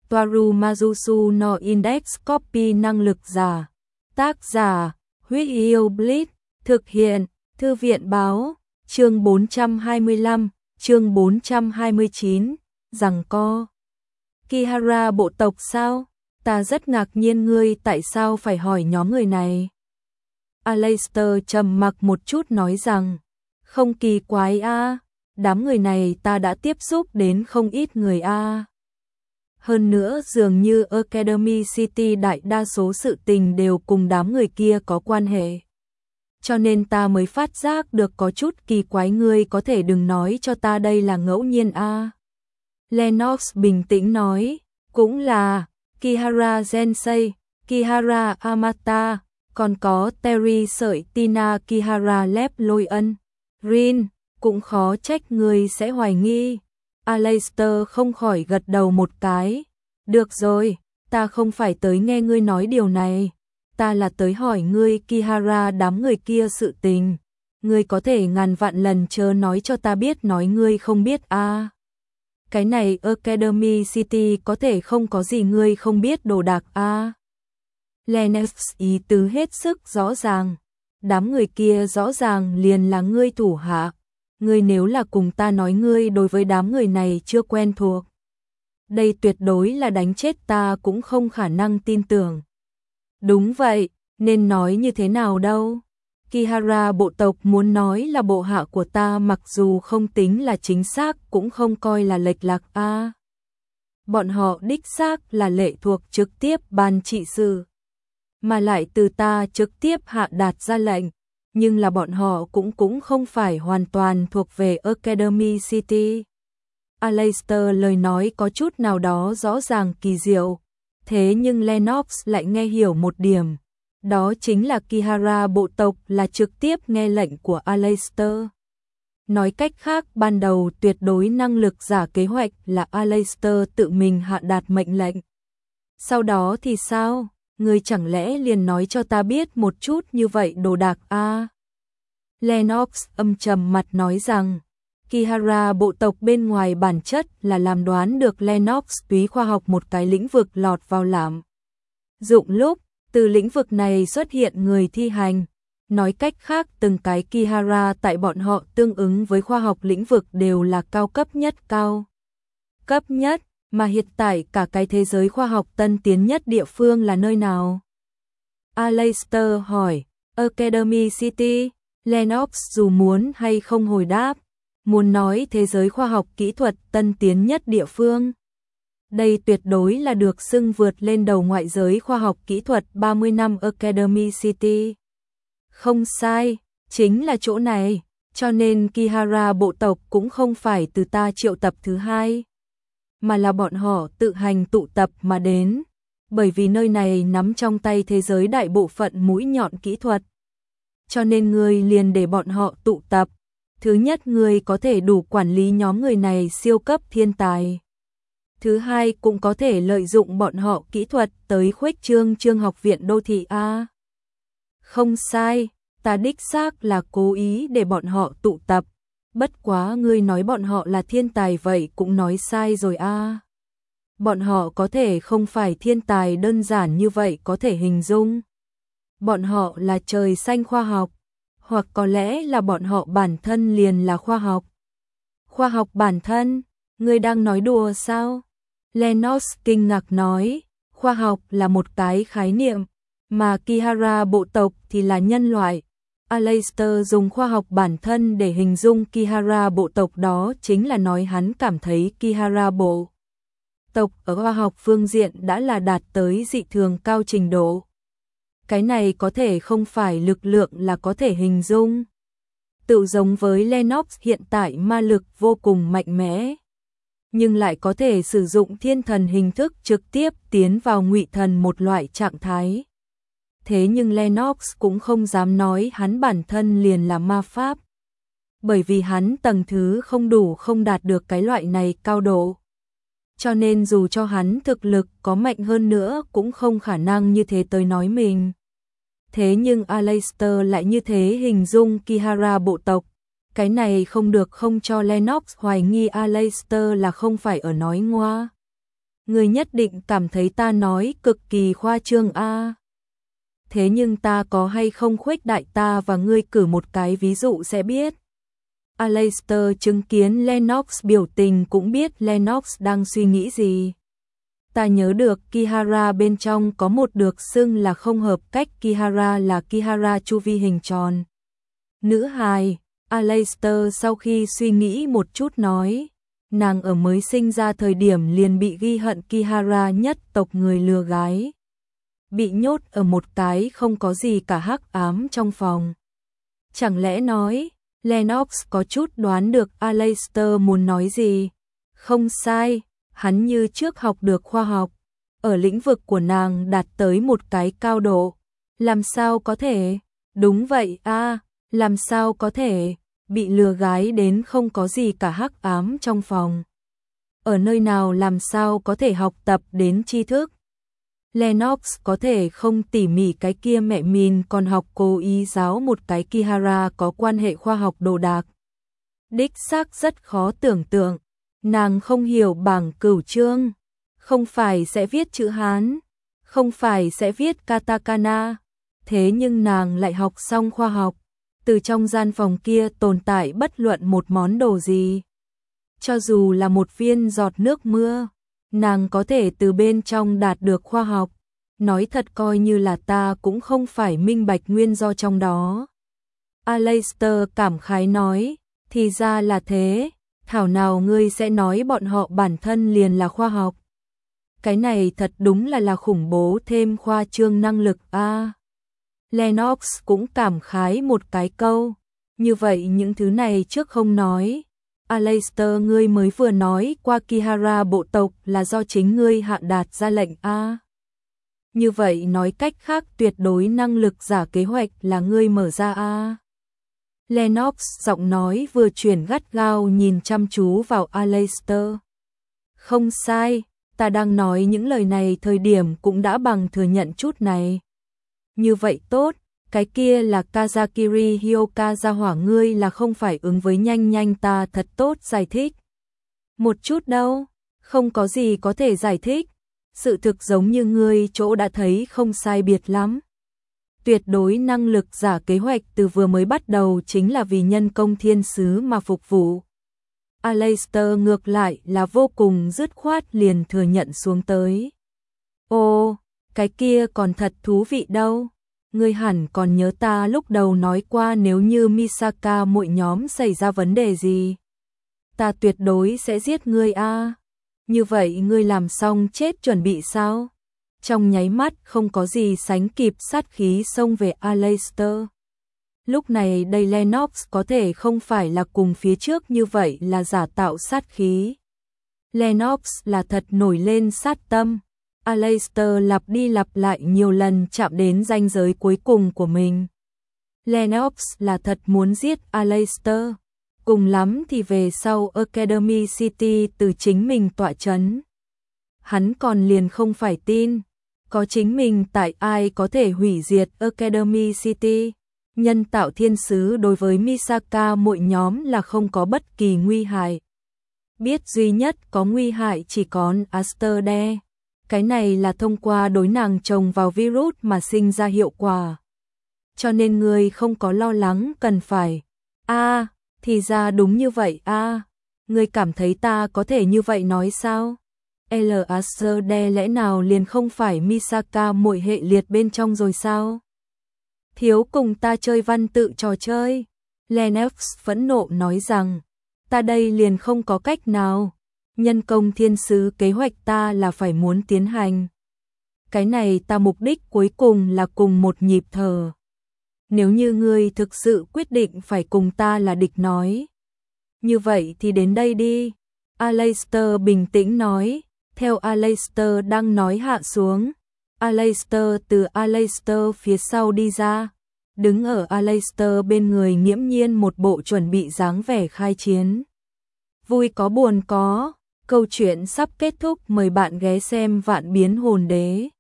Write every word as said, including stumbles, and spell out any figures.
Toaru Majusu no Index Copy năng lực giả. Tác giả, Huyết Yêu Blitz, thực hiện, Thư viện báo, chương bốn trăm hai mươi lăm, chương bốn trăm hai mươi chín, giằng co. Kihara bộ tộc sao? Ta rất ngạc nhiên ngươi tại sao phải hỏi nhóm người này. Aleister trầm mặc một chút nói rằng, không kỳ quái a, đám người này ta đã tiếp xúc đến không ít người a. Hơn nữa dường như Academy City đại đa số sự tình đều cùng đám người kia có quan hệ. Cho nên ta mới phát giác được có chút kỳ quái, ngươi có thể đừng nói cho ta đây là ngẫu nhiên a. Lennox bình tĩnh nói, cũng là Kihara Gensei, Kihara Amata, còn có Terry Sợi Tina Kihara Lep Lôi Ân, Rin, cũng khó trách ngươi sẽ hoài nghi. Aleister không khỏi gật đầu một cái. Được rồi, ta không phải tới nghe ngươi nói điều này. Ta là tới hỏi ngươi Kihara đám người kia sự tình. Ngươi có thể ngàn vạn lần chớ nói cho ta biết nói ngươi không biết a. À. Cái này Academy City có thể không có gì ngươi không biết đồ đạc a. À. Lennox ý tứ hết sức rõ ràng. Đám người kia rõ ràng liền là ngươi thủ hạ. Ngươi nếu là cùng ta nói ngươi đối với đám người này chưa quen thuộc. Đây tuyệt đối là đánh chết ta cũng không khả năng tin tưởng. Đúng vậy, nên nói như thế nào đâu. Kihara bộ tộc muốn nói là bộ hạ của ta mặc dù không tính là chính xác cũng không coi là lệch lạc a. À. Bọn họ đích xác là lệ thuộc trực tiếp ban trị sự. Mà lại từ ta trực tiếp hạ đạt ra lệnh. Nhưng là bọn họ cũng cũng không phải hoàn toàn thuộc về Academy City. Aleister lời nói có chút nào đó rõ ràng kỳ diệu. Thế nhưng Lennox lại nghe hiểu một điểm. Đó chính là Kihara bộ tộc là trực tiếp nghe lệnh của Aleister. Nói cách khác ban đầu tuyệt đối năng lực giả kế hoạch là Aleister tự mình hạ đạt mệnh lệnh. Sau đó thì sao? Ngươi chẳng lẽ liền nói cho ta biết một chút như vậy đồ đạc a? À? Lennox âm trầm mặt nói rằng, Kihara bộ tộc bên ngoài bản chất là làm đoán được Lennox túy khoa học một cái lĩnh vực lọt vào làm dụng lúc, từ lĩnh vực này xuất hiện người thi hành. Nói cách khác từng cái Kihara tại bọn họ tương ứng với khoa học lĩnh vực đều là cao cấp nhất cao. Cấp nhất, mà hiện tại cả cái thế giới khoa học tân tiến nhất địa phương là nơi nào? Aleister hỏi, Academy City. Lennox dù muốn hay không hồi đáp, muốn nói thế giới khoa học kỹ thuật tân tiến nhất địa phương. Đây tuyệt đối là được xưng vượt lên đầu ngoại giới khoa học kỹ thuật ba mươi năm Academy City. Không sai, chính là chỗ này, cho nên Kihara bộ tộc cũng không phải từ ta triệu tập thứ hai, mà là bọn họ tự hành tụ tập mà đến, bởi vì nơi này nắm trong tay thế giới đại bộ phận mũi nhọn kỹ thuật. Cho nên ngươi liền để bọn họ tụ tập. Thứ nhất ngươi có thể đủ quản lý nhóm người này siêu cấp thiên tài. Thứ hai cũng có thể lợi dụng bọn họ kỹ thuật tới khuếch trương trương học viện đô thị A. Không sai, ta đích xác là cố ý để bọn họ tụ tập. Bất quá ngươi nói bọn họ là thiên tài vậy cũng nói sai rồi a. Bọn họ có thể không phải thiên tài đơn giản như vậy có thể hình dung. Bọn họ là trời xanh khoa học, hoặc có lẽ là bọn họ bản thân liền là khoa học. Khoa học bản thân, ngươi đang nói đùa sao? Lennox kinh ngạc nói, khoa học là một cái khái niệm, mà Kihara bộ tộc thì là nhân loại. Aleister dùng khoa học bản thân để hình dung Kihara bộ tộc, đó chính là nói hắn cảm thấy Kihara bộ tộc ở khoa học phương diện đã là đạt tới dị thường cao trình độ. Cái này có thể không phải lực lượng là có thể hình dung. Tự giống với Lennox hiện tại ma lực vô cùng mạnh mẽ, nhưng lại có thể sử dụng thiên thần hình thức trực tiếp tiến vào ngụy thần một loại trạng thái. Thế nhưng Lennox cũng không dám nói hắn bản thân liền là ma pháp, bởi vì hắn tầng thứ không đủ, không đạt được cái loại này cao độ. Cho nên dù cho hắn thực lực có mạnh hơn nữa cũng không khả năng như thế tới nói mình. Thế nhưng Aleister lại như thế hình dung Kihara bộ tộc. Cái này không được không cho Lennox hoài nghi Aleister là không phải ở nói ngoa. Ngươi nhất định cảm thấy ta nói cực kỳ khoa trương a. Thế nhưng ta có hay không khuếch đại ta và ngươi cử một cái ví dụ sẽ biết. Aleister chứng kiến Lennox biểu tình cũng biết Lennox đang suy nghĩ gì. Ta nhớ được Kihara bên trong có một được xưng là không hợp cách, Kihara là Kihara chu vi hình tròn. Nữ hài, Aleister sau khi suy nghĩ một chút nói, nàng ở mới sinh ra thời điểm liền bị ghi hận Kihara nhất tộc người lừa gái. Bị nhốt ở một cái không có gì cả hắc ám trong phòng. Chẳng lẽ nói, Lennox có chút đoán được Aleister muốn nói gì? Không sai, hắn như trước học được khoa học, ở lĩnh vực của nàng đạt tới một cái cao độ. Làm sao có thể? Đúng vậy a, à, làm sao có thể? Bị lừa gái đến không có gì cả hắc ám trong phòng. Ở nơi nào làm sao có thể học tập đến tri thức? Lennox có thể không tỉ mỉ cái kia mẹ mình còn học cố ý giáo một cái Kihara có quan hệ khoa học đồ đạc. Đích xác rất khó tưởng tượng, nàng không hiểu bảng cửu chương, không phải sẽ viết chữ Hán, không phải sẽ viết katakana, thế nhưng nàng lại học xong khoa học, từ trong gian phòng kia tồn tại bất luận một món đồ gì. Cho dù là một viên giọt nước mưa, nàng có thể từ bên trong đạt được khoa học. Nói thật coi như là ta cũng không phải minh bạch nguyên do trong đó. Aleister cảm khái nói, thì ra là thế, thảo nào ngươi sẽ nói bọn họ bản thân liền là khoa học. Cái này thật đúng là là khủng bố thêm khoa trương năng lực a. À, Lennox cũng cảm khái một cái câu, như vậy những thứ này trước không nói. Aleister, ngươi mới vừa nói qua Kihara bộ tộc là do chính ngươi hạ đạt ra lệnh a. À, như vậy nói cách khác tuyệt đối năng lực giả kế hoạch là ngươi mở ra a. À, Lennox giọng nói vừa chuyển gắt gao nhìn chăm chú vào Aleister. Không sai, ta đang nói những lời này thời điểm cũng đã bằng thừa nhận chút này. Như vậy tốt, cái kia là Kazakiri Hyoka gia hỏa ngươi là không phải ứng với nhanh nhanh ta thật tốt giải thích. Một chút đâu, không có gì có thể giải thích, sự thực giống như ngươi chỗ đã thấy không sai biệt lắm. Tuyệt đối năng lực giả kế hoạch từ vừa mới bắt đầu chính là vì nhân công thiên sứ mà phục vụ. Aleister ngược lại là vô cùng dứt khoát liền thừa nhận xuống tới. Ô, cái kia còn thật thú vị đâu. Ngươi hẳn còn nhớ ta lúc đầu nói qua nếu như Misaka muội nhóm xảy ra vấn đề gì, ta tuyệt đối sẽ giết ngươi a. À. Như vậy ngươi làm xong chết chuẩn bị sao? Trong nháy mắt không có gì sánh kịp sát khí xông về Aleister. Lúc này đây Lennox có thể không phải là cùng phía trước như vậy là giả tạo sát khí. Lennox là thật nổi lên sát tâm. Aleister lặp đi lặp lại nhiều lần chạm đến ranh giới cuối cùng của mình. Lennox là thật muốn giết Aleister. Cùng lắm thì về sau Academy City từ chính mình tọa chấn. Hắn còn liền không phải tin. Có chính mình tại ai có thể hủy diệt Academy City. Nhân tạo thiên sứ đối với Misaka muội nhóm là không có bất kỳ nguy hại. Biết duy nhất có nguy hại chỉ có Asterday. Cái này là thông qua đối nàng trồng vào virus mà sinh ra hiệu quả. Cho nên ngươi không có lo lắng cần phải. A, à, thì ra đúng như vậy a. À, ngươi cảm thấy ta có thể như vậy nói sao? L. Asterday lẽ nào liền không phải Misaka muội hệ liệt bên trong rồi sao? Thiếu cùng ta chơi văn tự trò chơi. Lennox phẫn nộ nói rằng, ta đây liền không có cách nào. Nhân công thiên sứ kế hoạch ta là phải muốn tiến hành. Cái này ta mục đích cuối cùng là cùng một nhịp thở. Nếu như ngươi thực sự quyết định phải cùng ta là địch nói. Như vậy thì đến đây đi. Aleister bình tĩnh nói. Theo Aleister đang nói hạ xuống. Aleister từ Aleister phía sau đi ra. Đứng ở Aleister bên người nghiễm nhiên một bộ chuẩn bị dáng vẻ khai chiến. Vui có buồn có. Câu chuyện sắp kết thúc, mời bạn ghé xem Vạn Biến Hồn Đế.